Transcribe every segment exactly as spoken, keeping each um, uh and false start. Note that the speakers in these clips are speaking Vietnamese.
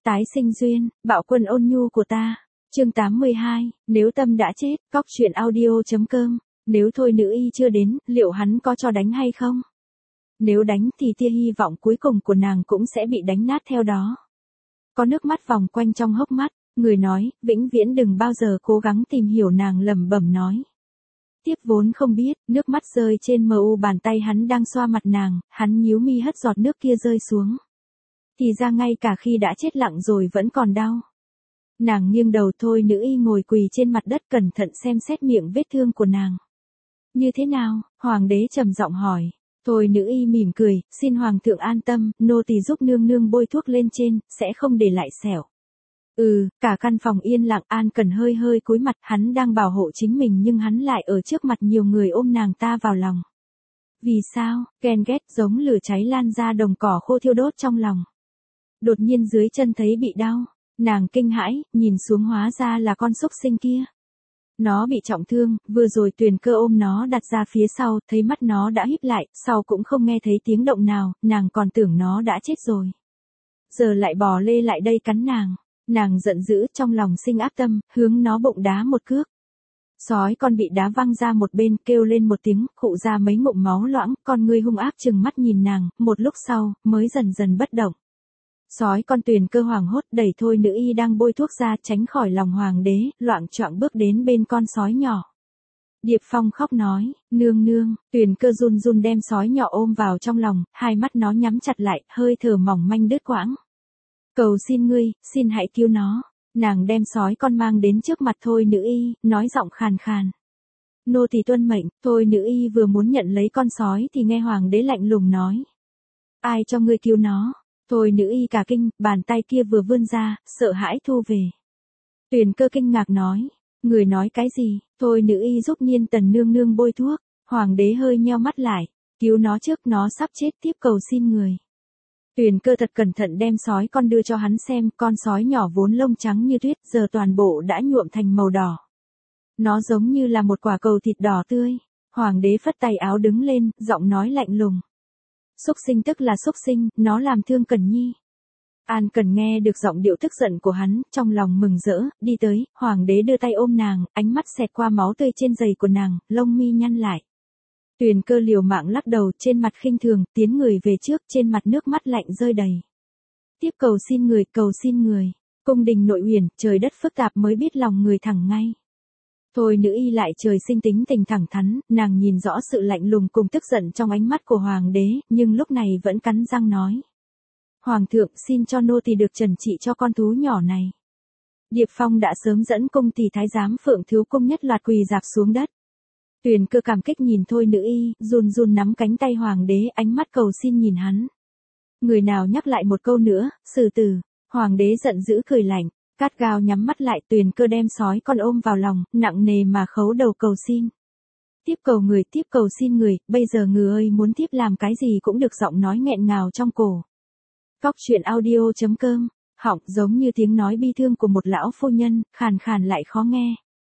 tái sinh duyên, bạo quân ôn nhu của ta. Chương tám mươi hai, nếu tâm đã chết, cóc truyện audio.com. Nếu thôi nữ y chưa đến, liệu hắn có cho đánh hay không? Nếu đánh thì tia hy vọng cuối cùng của nàng cũng sẽ bị đánh nát theo đó. Có nước mắt vòng quanh trong hốc mắt, người nói, vĩnh viễn đừng bao giờ cố gắng tìm hiểu, nàng lẩm bẩm nói. Tiếp vốn không biết, nước mắt rơi trên mờ u bàn tay hắn đang xoa mặt nàng, hắn nhíu mi hất giọt nước kia rơi xuống. Thì ra ngay cả khi đã chết lặng rồi vẫn còn đau. Nàng nghiêng đầu, thôi nữ y ngồi quỳ trên mặt đất cẩn thận xem xét miệng vết thương của nàng. Như thế nào? Hoàng đế trầm giọng hỏi. Thôi nữ y mỉm cười, xin hoàng thượng an tâm, nô tỳ giúp nương nương bôi thuốc lên trên, sẽ không để lại sẹo. Ừ, cả căn phòng yên lặng, An Cần hơi hơi cúi mặt, hắn đang bảo hộ chính mình nhưng hắn lại ở trước mặt nhiều người ôm nàng ta vào lòng. Vì sao? Ghen ghét giống lửa cháy lan ra đồng cỏ khô thiêu đốt trong lòng. Đột nhiên dưới chân thấy bị đau, nàng kinh hãi, nhìn xuống hóa ra là con súc sinh kia. Nó bị trọng thương, vừa rồi Tuyền Cơ ôm nó đặt ra phía sau, thấy mắt nó đã híp lại, sau cũng không nghe thấy tiếng động nào, nàng còn tưởng nó đã chết rồi. Giờ lại bò lê lại đây cắn nàng. Nàng giận dữ, trong lòng sinh ác tâm, hướng nó bụng đá một cước. Sói con bị đá văng ra một bên, kêu lên một tiếng, khụ ra mấy ngụm máu loãng, con ngươi hung ác trừng mắt nhìn nàng, một lúc sau, mới dần dần bất động. Sói con Tuyền Cơ hoảng hốt đẩy thôi nữ y đang bôi thuốc ra tránh khỏi lòng hoàng đế, loạng choạng bước đến bên con sói nhỏ. Điệp Phong khóc nói, nương nương, Tuyền Cơ run run đem sói nhỏ ôm vào trong lòng, hai mắt nó nhắm chặt lại, hơi thở mỏng manh đứt quãng. Cầu xin ngươi, xin hãy cứu nó. Nàng đem sói con mang đến trước mặt thôi nữ y, nói giọng khàn khàn. Nô tỳ tuân mệnh. Thôi nữ y vừa muốn nhận lấy con sói thì nghe hoàng đế lạnh lùng nói. Ai cho ngươi cứu nó? Thôi nữ y cả kinh, bàn tay kia vừa vươn ra, sợ hãi thu về. Tuyền Cơ kinh ngạc nói. Người nói cái gì? Thôi nữ y giúp Niên Tần nương nương bôi thuốc. Hoàng đế hơi nheo mắt lại. Cứu nó trước, nó sắp chết, tiếp cầu xin người. Tuyền Cơ thật cẩn thận đem sói con đưa cho hắn xem, con sói nhỏ vốn lông trắng như tuyết, giờ toàn bộ đã nhuộm thành màu đỏ. Nó giống như là một quả cầu thịt đỏ tươi. Hoàng đế phất tay áo đứng lên, giọng nói lạnh lùng. Súc sinh tức là súc sinh, nó làm thương Cần Nhi. An Cần nghe được giọng điệu tức giận của hắn, trong lòng mừng rỡ, đi tới, hoàng đế đưa tay ôm nàng, ánh mắt xẹt qua máu tươi trên giày của nàng, lông mi nhăn lại. Tuyền Cơ liều mạng lắc đầu, trên mặt khinh thường, tiến người về trước, trên mặt nước mắt lạnh rơi đầy. Tiếp cầu xin người, cầu xin người. Cung đình nội uyển, trời đất phức tạp mới biết lòng người thẳng ngay. Thôi nữ y lại trời sinh tính tình thẳng thắn, nàng nhìn rõ sự lạnh lùng cùng tức giận trong ánh mắt của hoàng đế, nhưng lúc này vẫn cắn răng nói. Hoàng thượng, xin cho nô tỳ được trần trị cho con thú nhỏ này. Điệp Phong đã sớm dẫn cung tỷ thái giám Phượng Thiếu Cung nhất loạt quỳ dạp xuống đất. Tuyền Cơ cảm kích nhìn thôi nữ y, run run nắm cánh tay hoàng đế, ánh mắt cầu xin nhìn hắn. Người nào nhắc lại một câu nữa, xử tử. Hoàng đế giận dữ cười lạnh, cát gao nhắm mắt lại. Tuyền Cơ đem sói con ôm vào lòng, nặng nề mà khấu đầu cầu xin. Tiếp cầu người, tiếp cầu xin người, bây giờ người ơi muốn tiếp làm cái gì cũng được, giọng nói nghẹn ngào trong cổ. Cóc truyện audio.com, họng giống như tiếng nói bi thương của một lão phu nhân, khàn khàn lại khó nghe.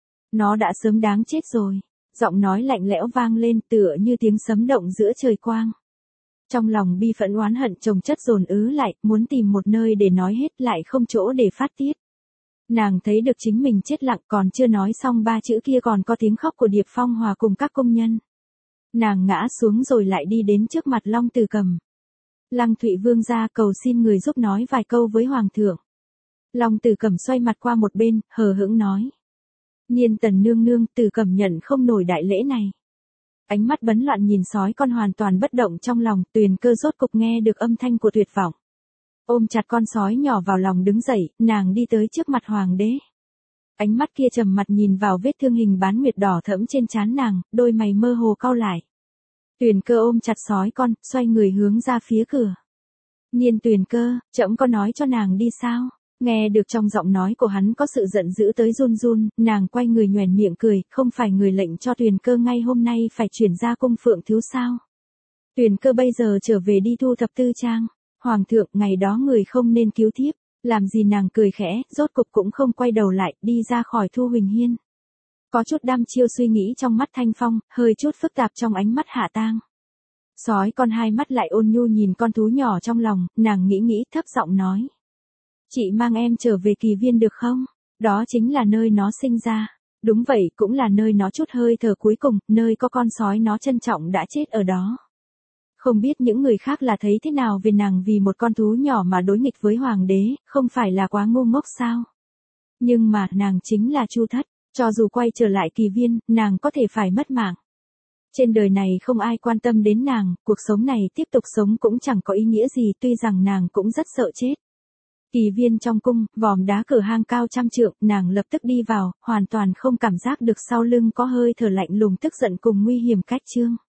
Nó đã sớm đáng chết rồi. Giọng nói lạnh lẽo vang lên, tựa như tiếng sấm động giữa trời quang. Trong lòng bi phẫn oán hận chồng chất dồn ứ lại, muốn tìm một nơi để nói hết lại không chỗ để phát tiết. Nàng thấy được chính mình chết lặng, còn chưa nói xong ba chữ kia còn có tiếng khóc của Điệp Phong hòa cùng các công nhân. Nàng ngã xuống rồi lại đi đến trước mặt Long Tử Cầm. Lăng Thụy Vương ra cầu xin người giúp nói vài câu với hoàng thượng. Long Tử Cầm xoay mặt qua một bên, hờ hững nói. Niên Tần nương nương, Tử Cầm nhận không nổi đại lễ này. Ánh mắt bấn loạn nhìn sói con hoàn toàn bất động trong lòng, Tuyền Cơ rốt cục nghe được âm thanh của tuyệt vọng. Ôm chặt con sói nhỏ vào lòng đứng dậy, nàng đi tới trước mặt hoàng đế. Ánh mắt kia trầm mặt nhìn vào vết thương hình bán nguyệt đỏ thẫm trên trán nàng, đôi mày mơ hồ cau lại. Tuyền Cơ ôm chặt sói con, xoay người hướng ra phía cửa. Niên Tuyền Cơ, trẫm có nói cho nàng đi sao? Nghe được trong giọng nói của hắn có sự giận dữ tới run run, nàng quay người nhoẻn miệng cười, không phải người lệnh cho Tuyền Cơ ngay hôm nay phải chuyển ra cung Phượng Thiếu sao? Tuyền Cơ bây giờ trở về đi thu thập tư trang. Hoàng thượng, ngày đó người không nên cứu thiếp. Làm gì? Nàng cười khẽ, rốt cục cũng không quay đầu lại, đi ra khỏi Thu Huỳnh Hiên. Có chút đăm chiêu suy nghĩ trong mắt Thanh Phong, hơi chút phức tạp trong ánh mắt Hạ Tang. Sói con hai mắt lại ôn nhu nhìn con thú nhỏ trong lòng, nàng nghĩ nghĩ thấp giọng nói. Chị mang em trở về Kỳ Viên được không? Đó chính là nơi nó sinh ra. Đúng vậy, cũng là nơi nó chút hơi thở cuối cùng, nơi có con sói nó trân trọng đã chết ở đó. Không biết những người khác là thấy thế nào về nàng vì một con thú nhỏ mà đối nghịch với hoàng đế, không phải là quá ngu ngốc sao? Nhưng mà, nàng chính là Chu Thất, cho dù quay trở lại Kỳ Viên, nàng có thể phải mất mạng. Trên đời này không ai quan tâm đến nàng, cuộc sống này tiếp tục sống cũng chẳng có ý nghĩa gì, tuy rằng nàng cũng rất sợ chết. Kỳ Viên trong cung, vòm đá cửa hang cao trăm trượng, nàng lập tức đi vào, hoàn toàn không cảm giác được sau lưng có hơi thở lạnh lùng tức giận cùng nguy hiểm cách trương.